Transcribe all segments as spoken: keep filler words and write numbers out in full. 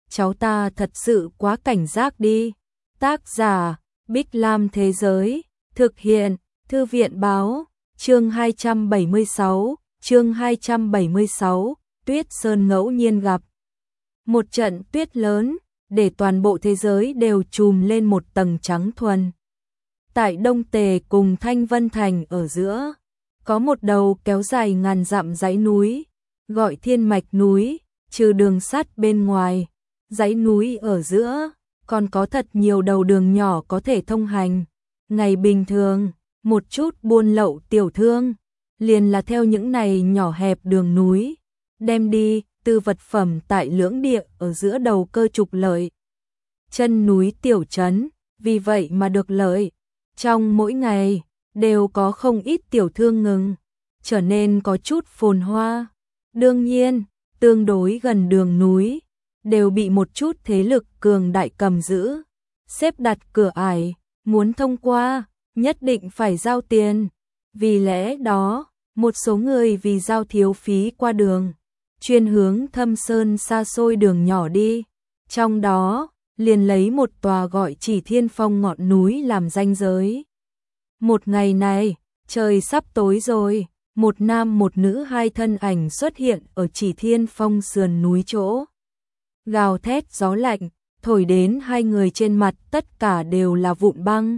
cháu ta thật sự quá cảnh giác đi. Tác giả, Bích Lam Thế Giới, thực hiện, Thư viện Báo, chương hai trăm bảy mươi sáu, chương hai trăm bảy mươi sáu, Tuyết Sơn ngẫu nhiên gặp. Một trận tuyết lớn, để toàn bộ thế giới đều trùm lên một tầng trắng thuần. Tại Đông Tề cùng Thanh Vân Thành ở giữa, có một đầu kéo dài ngàn dặm dãy núi, gọi Thiên Mạch núi, trừ đường sắt bên ngoài, dãy núi ở giữa, còn có thật nhiều đầu đường nhỏ có thể thông hành. Ngày bình thường, một chút buôn lậu tiểu thương, liền là theo những này nhỏ hẹp đường núi, đem đi từ vật phẩm tại lưỡng địa ở giữa đầu cơ trục lợi. Chân núi tiểu trấn, vì vậy mà được lợi. Trong mỗi ngày, đều có không ít tiểu thương ngừng, trở nên có chút phồn hoa. Đương nhiên, tương đối gần đường núi, đều bị một chút thế lực cường đại cầm giữ, xếp đặt cửa ải, muốn thông qua, nhất định phải giao tiền. Vì lẽ đó, một số người vì giao thiếu phí qua đường, chuyên hướng Thâm Sơn xa xôi đường nhỏ đi, trong đó, liền lấy một tòa gọi Chỉ Thiên Phong ngọn núi làm ranh giới. Một ngày này, trời sắp tối rồi, một nam một nữ hai thân ảnh xuất hiện ở Chỉ Thiên Phong sườn núi chỗ. Gào thét gió lạnh, thổi đến hai người trên mặt tất cả đều là vụn băng.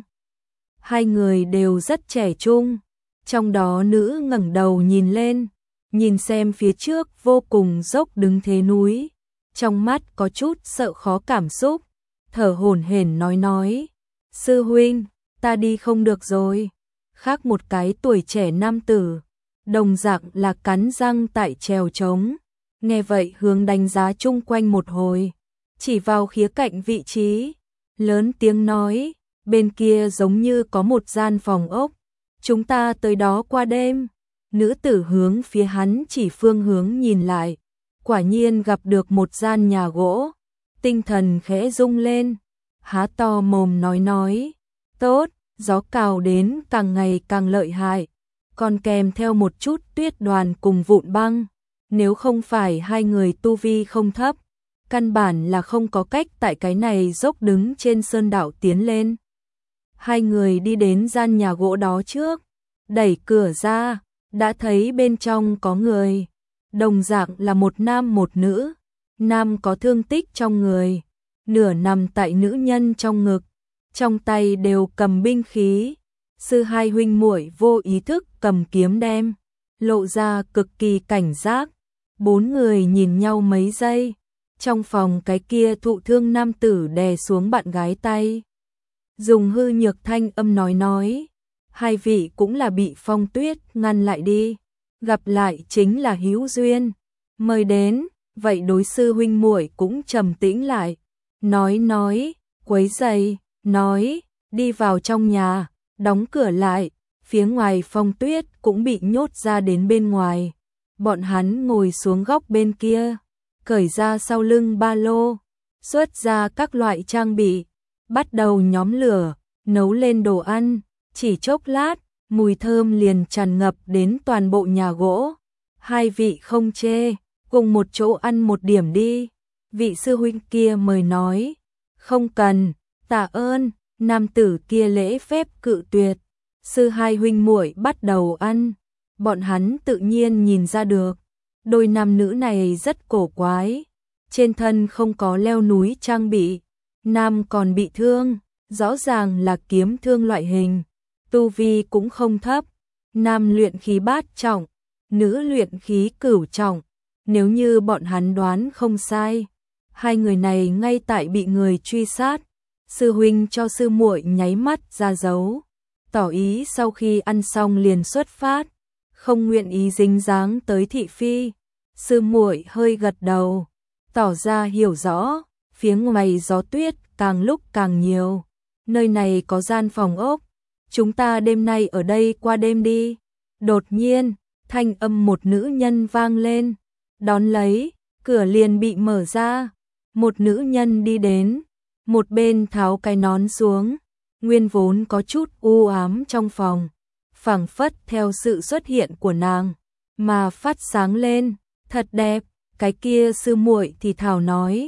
Hai người đều rất trẻ trung, trong đó nữ ngẩng đầu nhìn lên, nhìn xem phía trước vô cùng dốc đứng thế núi, trong mắt có chút sợ khó cảm xúc, thở hổn hển nói nói, sư huynh, ta đi không được rồi. Khác một cái tuổi trẻ nam tử, đồng dạng là cắn răng tại trèo trống, nghe vậy hướng đánh giá chung quanh một hồi, chỉ vào khía cạnh vị trí, lớn tiếng nói, bên kia giống như có một gian phòng ốc, chúng ta tới đó qua đêm. Nữ tử hướng phía hắn chỉ phương hướng nhìn lại, quả nhiên gặp được một gian nhà gỗ, tinh thần khẽ rung lên, há to mồm nói nói, tốt, gió cào đến càng ngày càng lợi hại, còn kèm theo một chút tuyết đoàn cùng vụn băng, nếu không phải hai người tu vi không thấp, căn bản là không có cách tại cái này dốc đứng trên sơn đảo tiến lên. Hai người đi đến gian nhà gỗ đó trước, đẩy cửa ra, đã thấy bên trong có người, đồng dạng là một nam một nữ, nam có thương tích trong người, nửa nằm tại nữ nhân trong ngực, trong tay đều cầm binh khí, sư hai huynh muội vô ý thức cầm kiếm đem, lộ ra cực kỳ cảnh giác. Bốn người nhìn nhau mấy giây, trong phòng cái kia thụ thương nam tử đè xuống bạn gái tay, dùng hư nhược thanh âm nói nói, hai vị cũng là bị phong tuyết ngăn lại đi, gặp lại chính là hữu duyên, mời đến, vậy đối sư huynh muội cũng trầm tĩnh lại, nói nói, quấy giày, nói, đi vào trong nhà, đóng cửa lại, phía ngoài phong tuyết cũng bị nhốt ra đến bên ngoài, bọn hắn ngồi xuống góc bên kia, cởi ra sau lưng ba lô, xuất ra các loại trang bị, bắt đầu nhóm lửa, nấu lên đồ ăn. Chỉ chốc lát, mùi thơm liền tràn ngập đến toàn bộ nhà gỗ. Hai vị không chê, cùng một chỗ ăn một điểm đi. Vị sư huynh kia mời nói, không cần, tạ ơn. Nam tử kia lễ phép cự tuyệt. Sư hai huynh muội bắt đầu ăn. Bọn hắn tự nhiên nhìn ra được, đôi nam nữ này rất cổ quái. Trên thân không có leo núi trang bị, nam còn bị thương, rõ ràng là kiếm thương loại hình. Tu vi cũng không thấp, nam luyện khí bát trọng, nữ luyện khí cửu trọng, nếu như bọn hắn đoán không sai, hai người này ngay tại bị người truy sát, sư huynh cho sư muội nháy mắt ra dấu, tỏ ý sau khi ăn xong liền xuất phát, không nguyện ý dính dáng tới thị phi, sư muội hơi gật đầu, tỏ ra hiểu rõ, phía ngoài gió tuyết càng lúc càng nhiều, nơi này có gian phòng ốc, chúng ta đêm nay ở đây qua đêm đi. Đột nhiên, thanh âm một nữ nhân vang lên, đón lấy, cửa liền bị mở ra, một nữ nhân đi đến, một bên tháo cái nón xuống, nguyên vốn có chút u ám trong phòng, phảng phất theo sự xuất hiện của nàng, mà phát sáng lên, thật đẹp, cái kia sư muội thì thảo nói,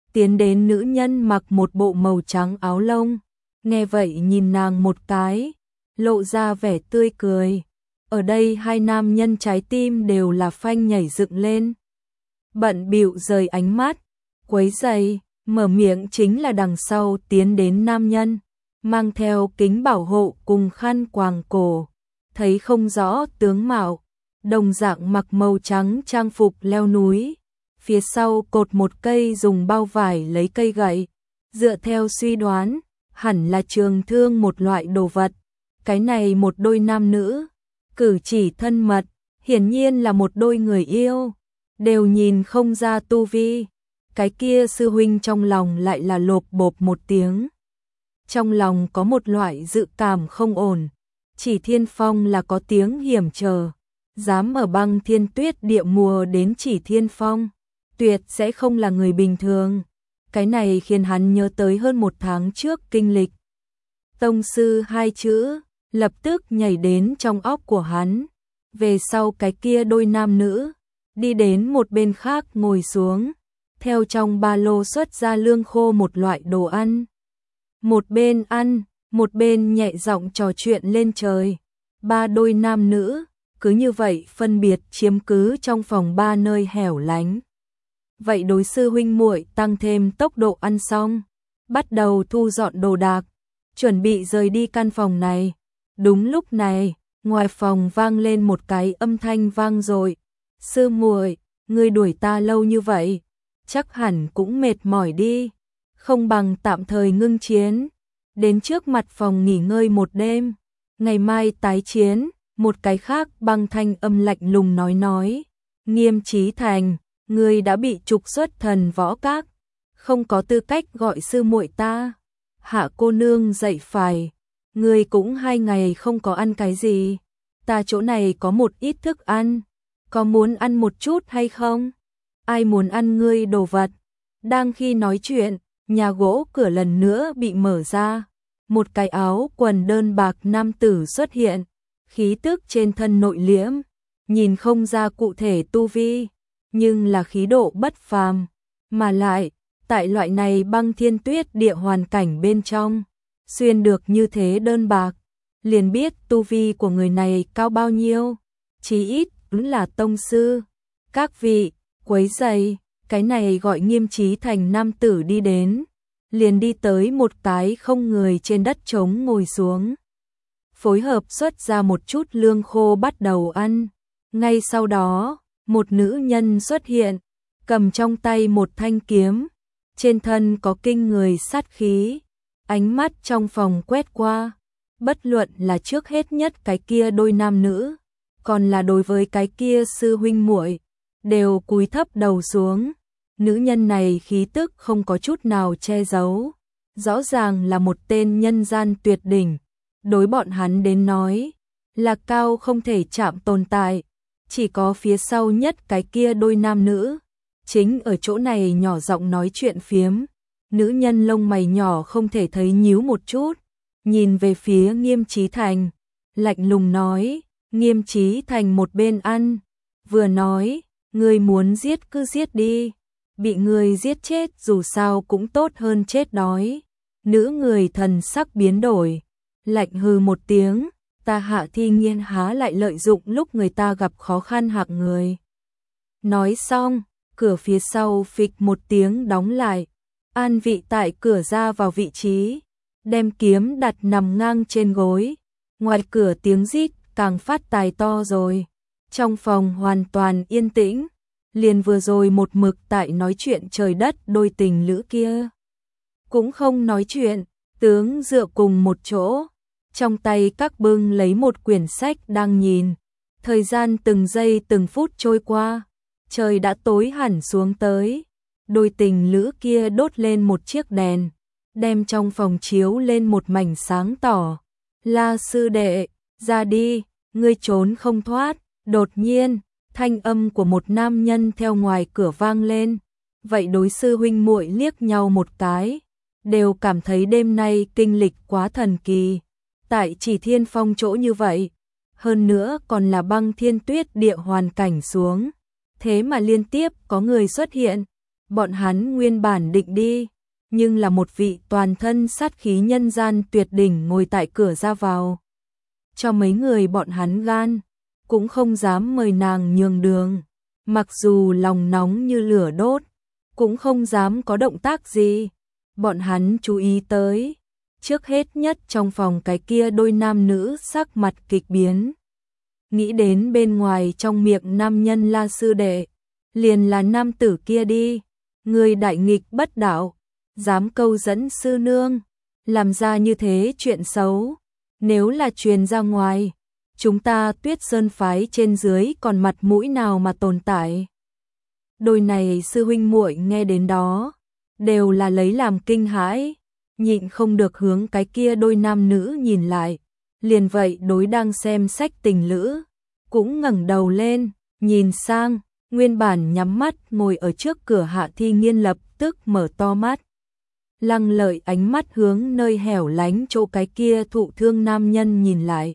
tiến đến nữ nhân mặc một bộ màu trắng áo lông, nghe vậy nhìn nàng một cái, lộ ra vẻ tươi cười. Ở đây hai nam nhân trái tim đều là phanh nhảy dựng lên. Bận bịu rời ánh mắt, quấy giày, mở miệng chính là đằng sau tiến đến nam nhân, mang theo kính bảo hộ cùng khăn quàng cổ, thấy không rõ tướng mạo, đồng dạng mặc màu trắng trang phục leo núi, phía sau cột một cây dùng bao vải lấy cây gậy, dựa theo suy đoán, hẳn là trường thương một loại đồ vật. Cái này một đôi nam nữ, cử chỉ thân mật, hiển nhiên là một đôi người yêu, đều nhìn không ra tu vi. Cái kia sư huynh trong lòng lại là lộp bộp một tiếng. Trong lòng có một loại dự cảm không ổn, chỉ Thiên Phong là có tiếng hiểm trở, dám ở băng thiên tuyết địa mùa đến chỉ Thiên Phong, tuyệt sẽ không là người bình thường. Cái này khiến hắn nhớ tới hơn một tháng trước kinh lịch. Tông sư hai chữ, lập tức nhảy đến trong óc của hắn. Về sau cái kia đôi nam nữ, đi đến một bên khác ngồi xuống, theo trong ba lô xuất ra lương khô một loại đồ ăn. Một bên ăn, một bên nhẹ giọng trò chuyện lên trời. Ba đôi nam nữ, cứ như vậy phân biệt chiếm cứ trong phòng ba nơi hẻo lánh. Vậy đối sư huynh muội tăng thêm tốc độ ăn xong, bắt đầu thu dọn đồ đạc, chuẩn bị rời đi căn phòng này. Đúng lúc này, ngoài phòng vang lên một cái âm thanh vang dội. Sư muội, ngươi đuổi ta lâu như vậy, chắc hẳn cũng mệt mỏi đi, không bằng tạm thời ngưng chiến, đến trước mặt phòng nghỉ ngơi một đêm, ngày mai tái chiến. Một cái khác băng thanh âm lạnh lùng nói nói, Nghiêm Chí Thành, ngươi đã bị trục xuất Thần Võ Các, không có tư cách gọi sư muội ta. Hạ cô nương dậy phải, ngươi cũng hai ngày không có ăn cái gì, ta chỗ này có một ít thức ăn, có muốn ăn một chút hay không? Ai muốn ăn ngươi đồ vật? Đang khi nói chuyện, nhà gỗ cửa lần nữa bị mở ra, một cái áo quần đơn bạc nam tử xuất hiện, khí tức trên thân nội liễm, nhìn không ra cụ thể tu vi, nhưng là khí độ bất phàm, mà lại, tại loại này băng thiên tuyết địa hoàn cảnh bên trong, xuyên được như thế đơn bạc, liền biết tu vi của người này cao bao nhiêu, chí ít cũng là tông sư. Các vị, quấy giày, cái này gọi Nghiêm Chí Thành nam tử đi đến, liền đi tới một cái không người trên đất trống ngồi xuống. Phối hợp xuất ra một chút lương khô bắt đầu ăn. Ngay sau đó, một nữ nhân xuất hiện, cầm trong tay một thanh kiếm, trên thân có kinh người sát khí, ánh mắt trong phòng quét qua, bất luận là trước hết nhất cái kia đôi nam nữ, còn là đối với cái kia sư huynh muội, đều cúi thấp đầu xuống. Nữ nhân này khí tức không có chút nào che giấu, rõ ràng là một tên nhân gian tuyệt đỉnh. Đối bọn hắn đến nói, là cao không thể chạm tồn tại, chỉ có phía sau nhất cái kia đôi nam nữ, chính ở chỗ này nhỏ giọng nói chuyện phiếm. Nữ nhân lông mày nhỏ không thể thấy nhíu một chút, nhìn về phía Nghiêm Chí Thành, lạnh lùng nói. Nghiêm Chí Thành một bên ăn, vừa nói, ngươi muốn giết cứ giết đi, bị ngươi giết chết dù sao cũng tốt hơn chết đói. Nữ người thần sắc biến đổi, lạnh hừ một tiếng, ta Hạ Thi Nghiên há lại lợi dụng lúc người ta gặp khó khăn hạc người. Nói xong, cửa phía sau phịch một tiếng đóng lại, an vị tại cửa ra vào vị trí, đem kiếm đặt nằm ngang trên gối. Ngoài cửa tiếng rít càng phát tài to rồi, trong phòng hoàn toàn yên tĩnh, liền vừa rồi một mực tại nói chuyện trời đất đôi tình lữ kia cũng không nói chuyện, tướng dựa cùng một chỗ, trong tay các bưng lấy một quyển sách đang nhìn. Thời gian từng giây từng phút trôi qua, trời đã tối hẳn xuống tới, đôi tình lữ kia đốt lên một chiếc đèn, đem trong phòng chiếu lên một mảnh sáng tỏ. La sư đệ, ra đi, ngươi trốn không thoát. Đột nhiên, thanh âm của một nam nhân theo ngoài cửa vang lên. Vậy đối sư huynh muội liếc nhau một cái, đều cảm thấy đêm nay kinh lịch quá thần kỳ. Tại Chỉ Thiên Phong chỗ như vậy, hơn nữa còn là băng thiên tuyết địa hoàn cảnh xuống, thế mà liên tiếp có người xuất hiện, bọn hắn nguyên bản định đi, nhưng là một vị toàn thân sát khí nhân gian tuyệt đỉnh ngồi tại cửa ra vào. Cho mấy người bọn hắn gan, cũng không dám mời nàng nhường đường, mặc dù lòng nóng như lửa đốt, cũng không dám có động tác gì. Bọn hắn chú ý tới, trước hết nhất trong phòng cái kia đôi nam nữ sắc mặt kịch biến. Nghĩ đến bên ngoài trong miệng nam nhân La sư đệ, liền là nam tử kia đi, người đại nghịch bất đạo, dám câu dẫn sư nương, làm ra như thế chuyện xấu, nếu là truyền ra ngoài, chúng ta Tuyết Sơn phái trên dưới còn mặt mũi nào mà tồn tại. Đôi này sư huynh muội nghe đến đó, đều là lấy làm kinh hãi, nhịn không được hướng cái kia đôi nam nữ nhìn lại, liền vậy đối đang xem sách tình lữ, cũng ngẩng đầu lên, nhìn sang, nguyên bản nhắm mắt ngồi ở trước cửa Hạ Thi Nghiên lập tức mở to mắt. Lăng Lợi ánh mắt hướng nơi hẻo lánh chỗ cái kia thụ thương nam nhân nhìn lại.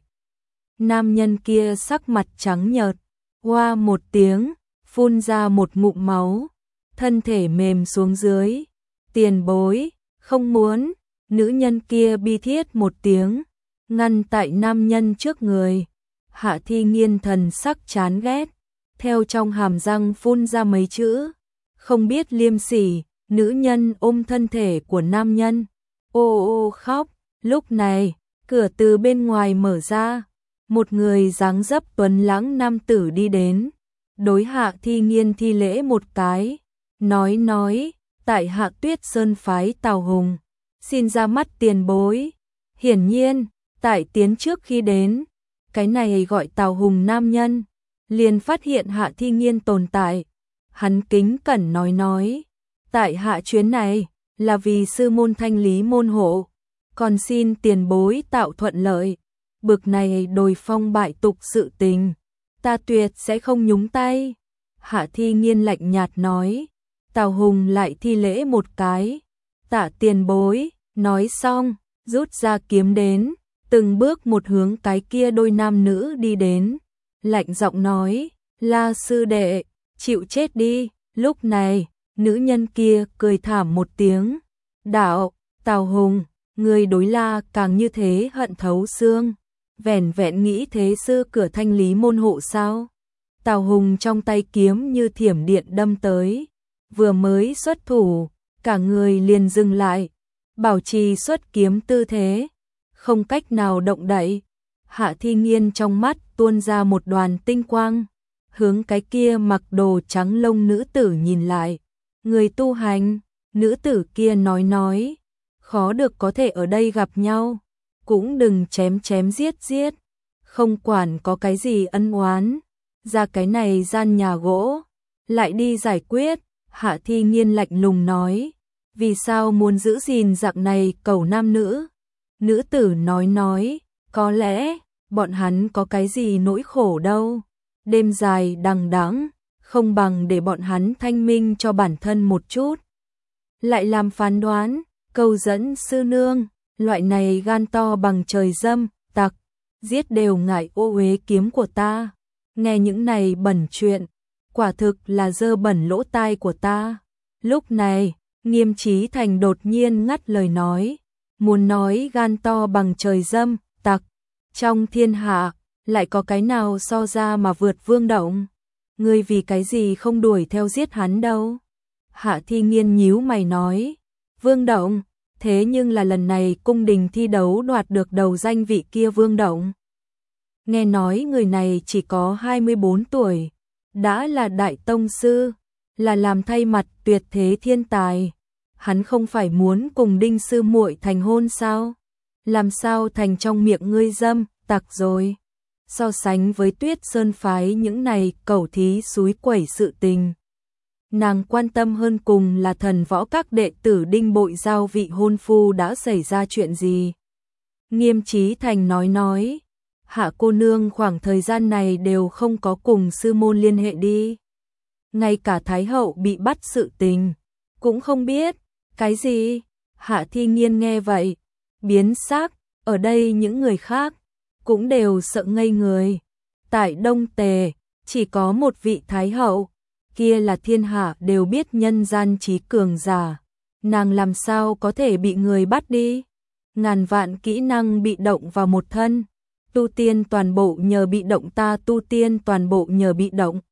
Nam nhân kia sắc mặt trắng nhợt, hoa một tiếng, phun ra một ngụm máu, thân thể mềm xuống dưới. Tiền bối, không muốn, nữ nhân kia bi thiết một tiếng, ngăn tại nam nhân trước người. Hạ Thi Nghiên thần sắc chán ghét, theo trong hàm răng phun ra mấy chữ, không biết liêm sỉ. Nữ nhân ôm thân thể của nam nhân, ô ô khóc. Lúc này, cửa từ bên ngoài mở ra, một người dáng dấp tuấn lãng nam tử đi đến, đối Hạ Thi Nghiên thi lễ một cái, nói nói, tại Hạ Tuyết Sơn phái Tào Hùng, xin ra mắt tiền bối. Hiển nhiên, tại tiến trước khi đến, cái này gọi Tào Hùng nam nhân, liền phát hiện Hạ Thi Nghiên tồn tại, hắn kính cẩn nói nói. Tại hạ chuyến này, là vì sư môn thanh lý môn hộ, còn xin tiền bối tạo thuận lợi, bực này đồi phong bại tục sự tình, ta tuyệt sẽ không nhúng tay. Hạ Thi Nghiên lạnh nhạt nói, Tào Hùng lại thi lễ một cái, tạ tiền bối, nói xong, rút ra kiếm đến, từng bước một hướng cái kia đôi nam nữ đi đến, lạnh giọng nói, La sư đệ, chịu chết đi. Lúc này, nữ nhân kia cười thảm một tiếng, đạo, Tào Hùng, người đối La càng như thế hận thấu xương, vẻn vẹn nghĩ thế sư cửa thanh lý môn hộ sao? Tào Hùng trong tay kiếm như thiểm điện đâm tới, vừa mới xuất thủ, cả người liền dừng lại, bảo trì xuất kiếm tư thế, không cách nào động đậy. Hạ Thi Nghiên trong mắt tuôn ra một đoàn tinh quang, hướng cái kia mặc đồ trắng lông nữ tử nhìn lại. Người tu hành, nữ tử kia nói nói, khó được có thể ở đây gặp nhau, cũng đừng chém chém giết giết, không quản có cái gì ân oán, ra cái này gian nhà gỗ, lại đi giải quyết. Hạ Thi Nghiên lạnh lùng nói, vì sao muốn giữ gìn dạng này cầu nam nữ? Nữ tử nói nói, có lẽ, bọn hắn có cái gì nỗi khổ đâu, đêm dài đằng đẵng, không bằng để bọn hắn thanh minh cho bản thân một chút. Lại làm phán đoán, câu dẫn sư nương, loại này gan to bằng trời dâm, tặc, giết đều ngại ô uế kiếm của ta. Nghe những này bẩn chuyện, quả thực là dơ bẩn lỗ tai của ta. Lúc này, Nghiêm Chí Thành đột nhiên ngắt lời nói, muốn nói gan to bằng trời dâm, tặc, trong thiên hạ, lại có cái nào so ra mà vượt Vương Động? Ngươi vì cái gì không đuổi theo giết hắn đâu? Hạ Thi Nghiên nhíu mày nói, Vương Động, thế nhưng là lần này cung đình thi đấu đoạt được đầu danh vị kia Vương Động. Nghe nói người này chỉ có hai mươi bốn tuổi, đã là đại tông sư, là làm thay mặt tuyệt thế thiên tài. Hắn không phải muốn cùng Đinh sư muội thành hôn sao? Làm sao thành trong miệng ngươi dâm, tặc rồi? So sánh với Tuyết Sơn phái những này cẩu thí xúi quẩy sự tình, nàng quan tâm hơn cùng là thần võ các đệ tử Đinh Bội Giao vị hôn phu đã xảy ra chuyện gì. Nghiêm Chí Thành nói nói, Hạ cô nương khoảng thời gian này đều không có cùng sư môn liên hệ đi. Ngay cả Thái hậu bị bắt sự tình, cũng không biết. Cái gì? Hạ Thi Nghiên nghe vậy, biến sắc, ở đây những người khác cũng đều sợ ngây người. Tại Đông Tề, chỉ có một vị Thái hậu, kia là thiên hạ đều biết nhân gian trí cường giả, nàng làm sao có thể bị người bắt đi? Ngàn vạn kỹ năng bị động vào một thân, tu tiên toàn bộ nhờ bị động ta tu tiên toàn bộ nhờ bị động.